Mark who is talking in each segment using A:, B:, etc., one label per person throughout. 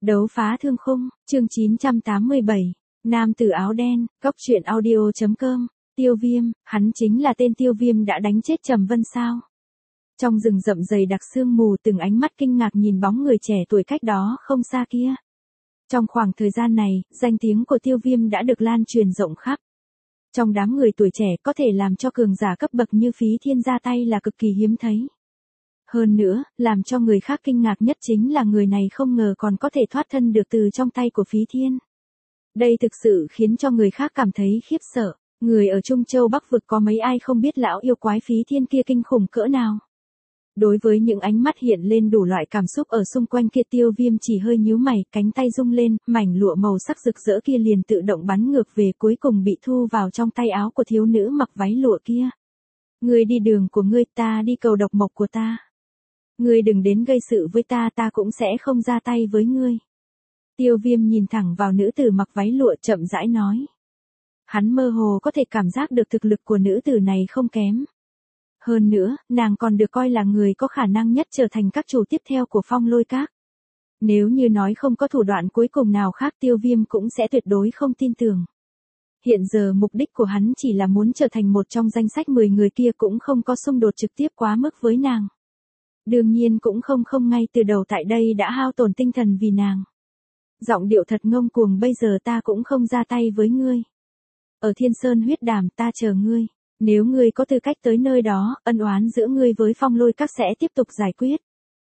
A: Đấu phá thương khung, chương 987, nam tử áo đen, góc truyện audio.com, Tiêu Viêm, hắn chính là tên Tiêu Viêm đã đánh chết Trầm Vân sao? Trong rừng rậm dày đặc sương mù, từng ánh mắt kinh ngạc nhìn bóng người trẻ tuổi cách đó không xa kia. Trong khoảng thời gian này, danh tiếng của Tiêu Viêm đã được lan truyền rộng khắp. Trong đám người tuổi trẻ có thể làm cho cường giả cấp bậc như Phí Thiên ra tay là cực kỳ hiếm thấy. Hơn nữa, làm cho người khác kinh ngạc nhất chính là người này không ngờ còn có thể thoát thân được từ trong tay của Phí Thiên. Đây thực sự khiến cho người khác cảm thấy khiếp sợ. Người ở Trung Châu Bắc Vực có mấy ai không biết lão yêu quái Phí Thiên kia kinh khủng cỡ nào. Đối với những ánh mắt hiện lên đủ loại cảm xúc ở xung quanh kia, Tiêu Viêm chỉ hơi nhíu mày, cánh tay rung lên, mảnh lụa màu sắc rực rỡ kia liền tự động bắn ngược về, cuối cùng bị thu vào trong tay áo của thiếu nữ mặc váy lụa kia. Ngươi đi đường của ngươi, ta đi cầu độc mộc của ta. Ngươi đừng đến gây sự với ta, ta cũng sẽ không ra tay với ngươi. Tiêu Viêm nhìn thẳng vào nữ tử mặc váy lụa, chậm rãi nói. Hắn mơ hồ có thể cảm giác được thực lực của nữ tử này không kém. Hơn nữa, nàng còn được coi là người có khả năng nhất trở thành các chủ tiếp theo của Phong Lôi Các. Nếu như nói không có thủ đoạn cuối cùng nào khác, Tiêu Viêm cũng sẽ tuyệt đối không tin tưởng. Hiện giờ mục đích của hắn chỉ là muốn trở thành một trong danh sách 10 người kia, cũng không có xung đột trực tiếp quá mức với nàng. Đương nhiên cũng không ngay từ đầu tại đây đã hao tổn tinh thần vì nàng. Giọng điệu thật ngông cuồng, bây giờ ta cũng không ra tay với ngươi. Ở Thiên Sơn huyết đàm ta chờ ngươi. Nếu ngươi có tư cách tới nơi đó, ân oán giữa ngươi với Phong Lôi Các sẽ tiếp tục giải quyết.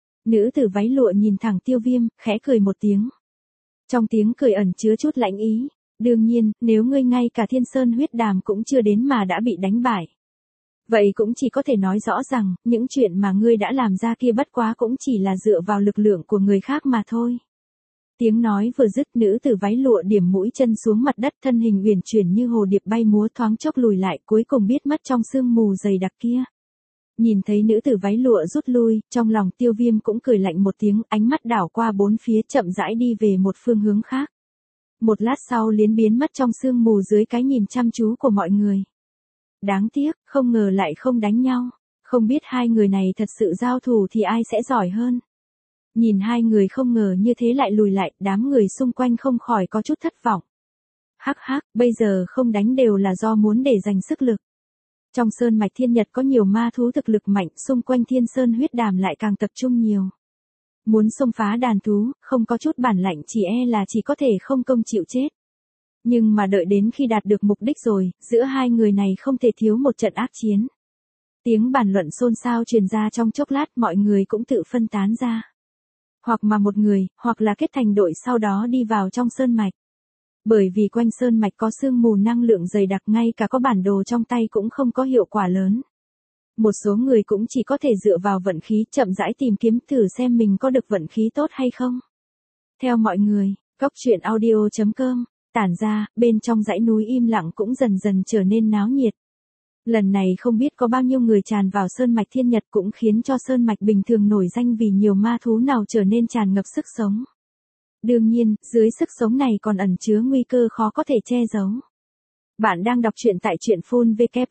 A: Nữ tử váy lụa nhìn thẳng Tiêu Viêm, khẽ cười một tiếng. Trong tiếng cười ẩn chứa chút lãnh ý. Đương nhiên, nếu ngươi ngay cả Thiên Sơn huyết đàm cũng chưa đến mà đã bị đánh bại. Vậy cũng chỉ có thể nói rõ rằng, những chuyện mà ngươi đã làm ra kia bất quá cũng chỉ là dựa vào lực lượng của người khác mà thôi. Tiếng nói vừa dứt, nữ tử váy lụa điểm mũi chân xuống mặt đất, thân hình uyển chuyển như hồ điệp bay múa, thoáng chốc lùi lại, cuối cùng biết mất trong sương mù dày đặc kia. Nhìn thấy nữ tử váy lụa rút lui, trong lòng Tiêu Viêm cũng cười lạnh một tiếng, ánh mắt đảo qua bốn phía, chậm rãi đi về một phương hướng khác. Một lát sau liền biến mất trong sương mù dưới cái nhìn chăm chú của mọi người. Đáng tiếc, không ngờ lại không đánh nhau. Không biết hai người này thật sự giao thủ thì ai sẽ giỏi hơn. Nhìn hai người không ngờ như thế lại lùi lại, đám người xung quanh không khỏi có chút thất vọng. Hắc hắc, bây giờ không đánh đều là do muốn để dành sức lực. Trong sơn mạch Thiên Nhật có nhiều ma thú thực lực mạnh, xung quanh Thiên Sơn huyết đàm lại càng tập trung nhiều. Muốn xông phá đàn thú, không có chút bản lãnh chỉ e là chỉ có thể không công chịu chết. Nhưng mà đợi đến khi đạt được mục đích rồi, giữa hai người này không thể thiếu một trận ác chiến. Tiếng bàn luận xôn xao truyền ra, trong chốc lát mọi người cũng tự phân tán ra. Hoặc mà một người, hoặc là kết thành đội sau đó đi vào trong sơn mạch. Bởi vì quanh sơn mạch có sương mù năng lượng dày đặc, ngay cả có bản đồ trong tay cũng không có hiệu quả lớn. Một số người cũng chỉ có thể dựa vào vận khí, chậm rãi tìm kiếm thử xem mình có được vận khí tốt hay không. Theo mọi người, góc truyện audio.com, tản ra, bên trong dãy núi im lặng cũng dần dần trở nên náo nhiệt. Lần này không biết có bao nhiêu người tràn vào sơn mạch Thiên Nhật, cũng khiến cho sơn mạch bình thường nổi danh vì nhiều ma thú nào trở nên tràn ngập sức sống. Đương nhiên, dưới sức sống này còn ẩn chứa nguy cơ khó có thể che giấu. Bạn đang đọc truyện tại truyện phun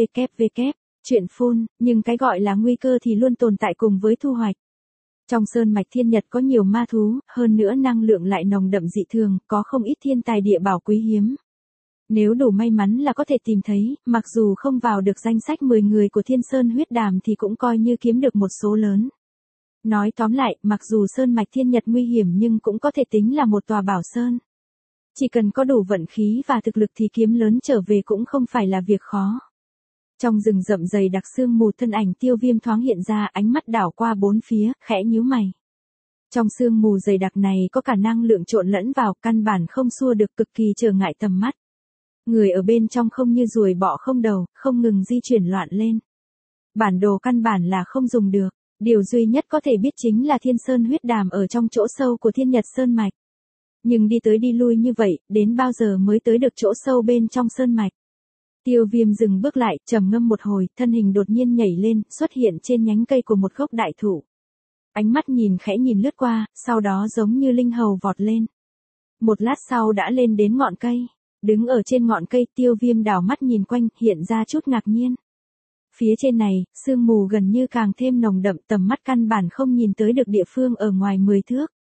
A: www. Truyện phun, nhưng cái gọi là nguy cơ thì luôn tồn tại cùng với thu hoạch. Trong sơn mạch Thiên Nhật có nhiều ma thú, hơn nữa năng lượng lại nồng đậm dị thường, có không ít thiên tài địa bảo quý hiếm. Nếu đủ may mắn là có thể tìm thấy, mặc dù không vào được danh sách 10 người của Thiên Sơn huyết đàm thì cũng coi như kiếm được một số lớn. Nói tóm lại, mặc dù sơn mạch Thiên Nhật nguy hiểm nhưng cũng có thể tính là một tòa bảo sơn. Chỉ cần có đủ vận khí và thực lực thì kiếm lớn trở về cũng không phải là việc khó. Trong rừng rậm dày đặc sương mù, thân ảnh Tiêu Viêm thoáng hiện ra, ánh mắt đảo qua bốn phía, khẽ nhíu mày. Trong sương mù dày đặc này có cả năng lượng trộn lẫn vào, căn bản không xua được, cực kỳ trở ngại tầm mắt. Người ở bên trong không như ruồi bọ không đầu, không ngừng di chuyển loạn lên. Bản đồ căn bản là không dùng được, điều duy nhất có thể biết chính là Thiên Sơn huyết đàm ở trong chỗ sâu của Thiên Nhật sơn mạch. Nhưng đi tới đi lui như vậy, đến bao giờ mới tới được chỗ sâu bên trong sơn mạch? Tiêu Viêm dừng bước lại, trầm ngâm một hồi, thân hình đột nhiên nhảy lên, xuất hiện trên nhánh cây của một gốc đại thụ. Ánh mắt khẽ nhìn lướt qua, sau đó giống như linh hầu vọt lên. Một lát sau đã lên đến ngọn cây. Đứng ở trên ngọn cây, Tiêu Viêm đảo mắt nhìn quanh, hiện ra chút ngạc nhiên. Phía trên này, sương mù gần như càng thêm nồng đậm, tầm mắt căn bản không nhìn tới được địa phương ở ngoài 10 thước.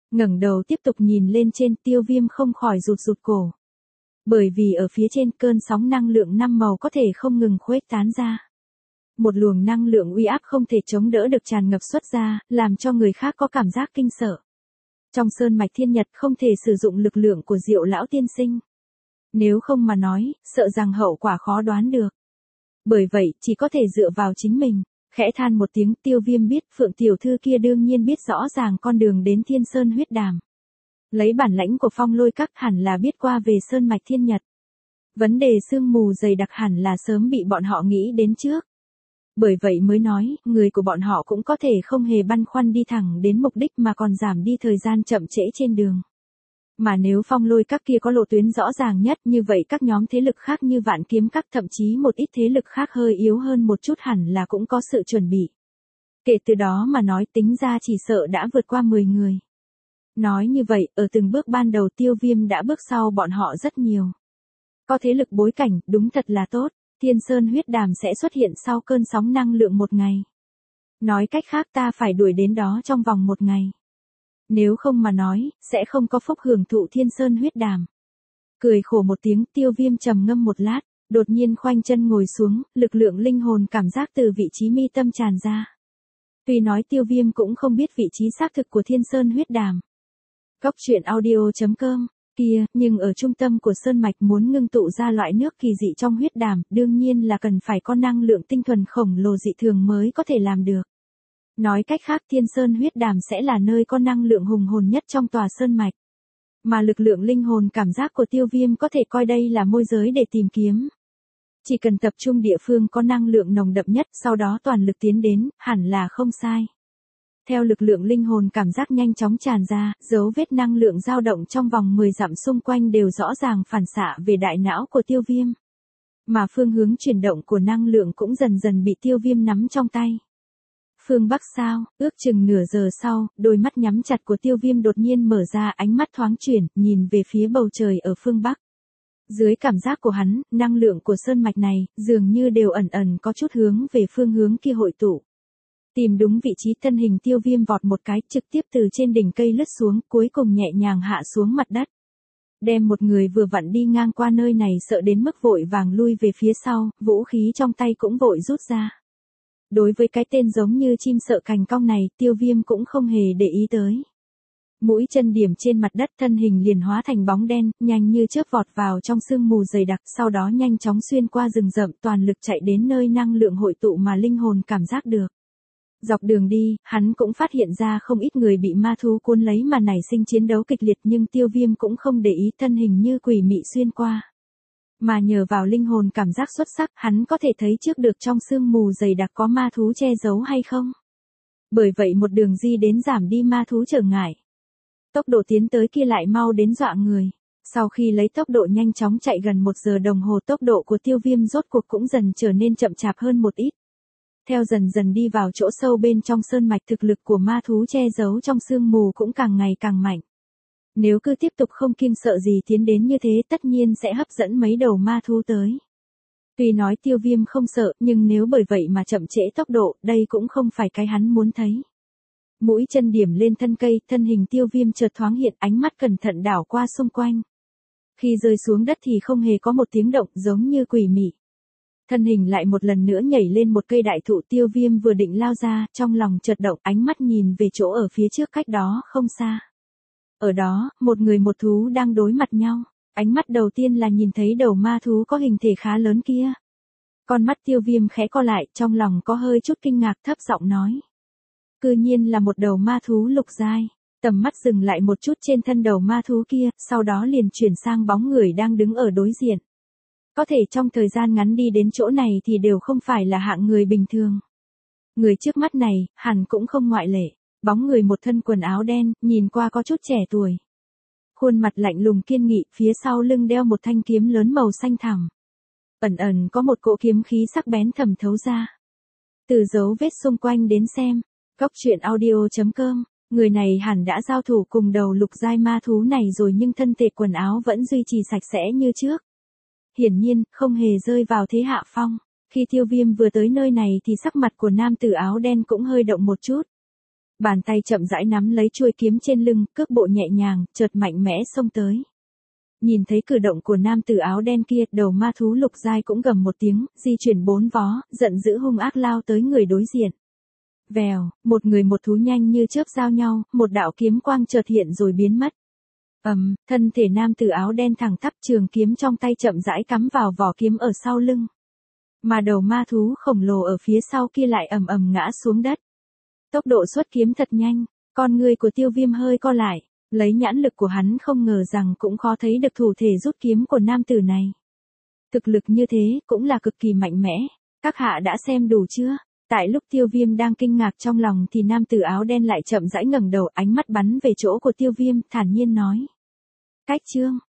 A: Ngẩng đầu tiếp tục nhìn lên trên, Tiêu Viêm không khỏi rụt rụt cổ. Bởi vì ở phía trên cơn sóng năng lượng 5 màu có thể không ngừng khuếch tán ra. Một luồng năng lượng uy áp không thể chống đỡ được tràn ngập xuất ra, làm cho người khác có cảm giác kinh sợ. Trong sơn mạch thiên nhật không thể sử dụng lực lượng của Diệu lão tiên sinh. Nếu không mà nói, sợ rằng hậu quả khó đoán được. Bởi vậy, chỉ có thể dựa vào chính mình. Khẽ than một tiếng, Tiêu Viêm biết Phượng tiểu thư kia đương nhiên biết rõ ràng con đường đến Thiên Sơn huyết đàm. Lấy bản lãnh của Phong Lôi Các hẳn là biết qua về sơn mạch thiên nhật. Vấn đề sương mù dày đặc hẳn là sớm bị bọn họ nghĩ đến trước. Bởi vậy mới nói, người của bọn họ cũng có thể không hề băn khoăn đi thẳng đến mục đích mà còn giảm đi thời gian chậm trễ trên đường. Mà nếu Phong Lôi Các kia có lộ tuyến rõ ràng nhất, như vậy các nhóm thế lực khác như Vạn Kiếm Các, thậm chí một ít thế lực khác hơi yếu hơn một chút hẳn là cũng có sự chuẩn bị. Kể từ đó mà nói, tính ra chỉ sợ đã vượt qua 10 người. Nói như vậy, ở từng bước ban đầu Tiêu Viêm đã bước sau bọn họ rất nhiều. Có thế lực bối cảnh, đúng thật là tốt. Thiên Sơn huyết đàm sẽ xuất hiện sau cơn sóng năng lượng một ngày. Nói cách khác ta phải đuổi đến đó trong vòng một ngày. Nếu không mà nói, sẽ không có phúc hưởng thụ Thiên Sơn huyết đàm. Cười khổ một tiếng, Tiêu Viêm trầm ngâm một lát, đột nhiên khoanh chân ngồi xuống, lực lượng linh hồn cảm giác từ vị trí mi tâm tràn ra. Tuy nói Tiêu Viêm cũng không biết vị trí xác thực của Thiên Sơn huyết đàm. Góc truyện audio.com kia, nhưng ở trung tâm của sơn mạch muốn ngưng tụ ra loại nước kỳ dị trong huyết đàm, đương nhiên là cần phải có năng lượng tinh thuần khổng lồ dị thường mới có thể làm được. Nói cách khác, Thiên Sơn huyết đàm sẽ là nơi có năng lượng hùng hồn nhất trong tòa sơn mạch. Mà lực lượng linh hồn cảm giác của Tiêu Viêm có thể coi đây là môi giới để tìm kiếm. Chỉ cần tập trung địa phương có năng lượng nồng đậm nhất, sau đó toàn lực tiến đến, hẳn là không sai. Theo lực lượng linh hồn cảm giác nhanh chóng tràn ra, dấu vết năng lượng dao động trong vòng 10 dặm xung quanh đều rõ ràng phản xạ về đại não của Tiêu Viêm. Mà phương hướng chuyển động của năng lượng cũng dần dần bị Tiêu Viêm nắm trong tay. Phương Bắc sao, ước chừng nửa giờ sau, đôi mắt nhắm chặt của Tiêu Viêm đột nhiên mở ra, ánh mắt thoáng chuyển, nhìn về phía bầu trời ở phương Bắc. Dưới cảm giác của hắn, năng lượng của sơn mạch này, dường như đều ẩn ẩn có chút hướng về phương hướng kia hội tụ. Tìm đúng vị trí, thân hình Tiêu Viêm vọt một cái, trực tiếp từ trên đỉnh cây lướt xuống, cuối cùng nhẹ nhàng hạ xuống mặt đất. Đem một người vừa vặn đi ngang qua nơi này sợ đến mức vội vàng lui về phía sau, vũ khí trong tay cũng vội rút ra. Đối với cái tên giống như chim sợ cành cong này, Tiêu Viêm cũng không hề để ý tới. Mũi chân điểm trên mặt đất, thân hình liền hóa thành bóng đen, nhanh như chớp vọt vào trong sương mù dày đặc, sau đó nhanh chóng xuyên qua rừng rậm, toàn lực chạy đến nơi năng lượng hội tụ mà linh hồn cảm giác được. Dọc đường đi, hắn cũng phát hiện ra không ít người bị ma thú cuốn lấy mà nảy sinh chiến đấu kịch liệt, nhưng Tiêu Viêm cũng không để ý, thân hình như quỷ mị xuyên qua. Mà nhờ vào linh hồn cảm giác xuất sắc, hắn có thể thấy trước được trong sương mù dày đặc có ma thú che giấu hay không. Bởi vậy một đường di đến giảm đi ma thú trở ngại. Tốc độ tiến tới kia lại mau đến dọa người. Sau khi lấy tốc độ nhanh chóng chạy gần 1 giờ đồng hồ, tốc độ của Tiêu Viêm rốt cuộc cũng dần trở nên chậm chạp hơn một ít. Theo dần dần đi vào chỗ sâu bên trong sơn mạch, thực lực của ma thú che giấu trong sương mù cũng càng ngày càng mạnh. Nếu cứ tiếp tục không kiêng sợ gì tiến đến như thế, tất nhiên sẽ hấp dẫn mấy đầu ma thú tới. Tuy nói Tiêu Viêm không sợ, nhưng nếu bởi vậy mà chậm trễ tốc độ, đây cũng không phải cái hắn muốn thấy. Mũi chân điểm lên thân cây, thân hình Tiêu Viêm chợt thoáng hiện, ánh mắt cẩn thận đảo qua xung quanh. Khi rơi xuống đất thì không hề có một tiếng động, giống như quỷ mị. Thân hình lại một lần nữa nhảy lên một cây đại thụ. Tiêu Viêm vừa định lao ra, trong lòng chợt động, ánh mắt nhìn về chỗ ở phía trước cách đó không xa. Ở đó, một người một thú đang đối mặt nhau. Ánh mắt đầu tiên là nhìn thấy đầu ma thú có hình thể khá lớn kia. Con mắt Tiêu Viêm khẽ co lại, trong lòng có hơi chút kinh ngạc, thấp giọng nói. Cư nhiên là một đầu ma thú lục giai. Tầm mắt dừng lại một chút trên thân đầu ma thú kia, sau đó liền chuyển sang bóng người đang đứng ở đối diện. Có thể trong thời gian ngắn đi đến chỗ này thì đều không phải là hạng người bình thường. Người trước mắt này, hẳn cũng không ngoại lệ. Bóng người một thân quần áo đen, nhìn qua có chút trẻ tuổi. Khuôn mặt lạnh lùng kiên nghị, phía sau lưng đeo một thanh kiếm lớn màu xanh thẳm. Ẩn ẩn có một cỗ kiếm khí sắc bén thẩm thấu ra. Từ dấu vết xung quanh đến xem, góc truyện audio.com, người này hẳn đã giao thủ cùng đầu lục giai ma thú này rồi, nhưng thân thể quần áo vẫn duy trì sạch sẽ như trước. Hiển nhiên, không hề rơi vào thế hạ phong. Khi Tiêu Viêm vừa tới nơi này thì sắc mặt của nam tử áo đen cũng hơi động một chút. Bàn tay chậm rãi nắm lấy chuôi kiếm trên lưng, cước bộ nhẹ nhàng, chợt mạnh mẽ xông tới. Nhìn thấy cử động của nam tử áo đen kia, đầu ma thú lục giai cũng gầm một tiếng, di chuyển bốn vó, giận dữ hung ác lao tới người đối diện. Vèo, một người một thú nhanh như chớp giao nhau, một đạo kiếm quang chợt hiện rồi biến mất. Thân thể nam tử áo đen thẳng tắp, trường kiếm trong tay chậm rãi cắm vào vỏ kiếm ở sau lưng. Mà đầu ma thú khổng lồ ở phía sau kia lại ầm ầm ngã xuống đất. Tốc độ xuất kiếm thật nhanh, con người của Tiêu Viêm hơi co lại, lấy nhãn lực của hắn không ngờ rằng cũng khó thấy được thủ thể rút kiếm của nam tử này. Thực lực như thế cũng là cực kỳ mạnh mẽ, các hạ đã xem đủ chưa? Tại lúc Tiêu Viêm đang kinh ngạc trong lòng thì nam tử áo đen lại chậm rãi ngẩng đầu, ánh mắt bắn về chỗ của Tiêu Viêm, thản nhiên nói. Cách chương,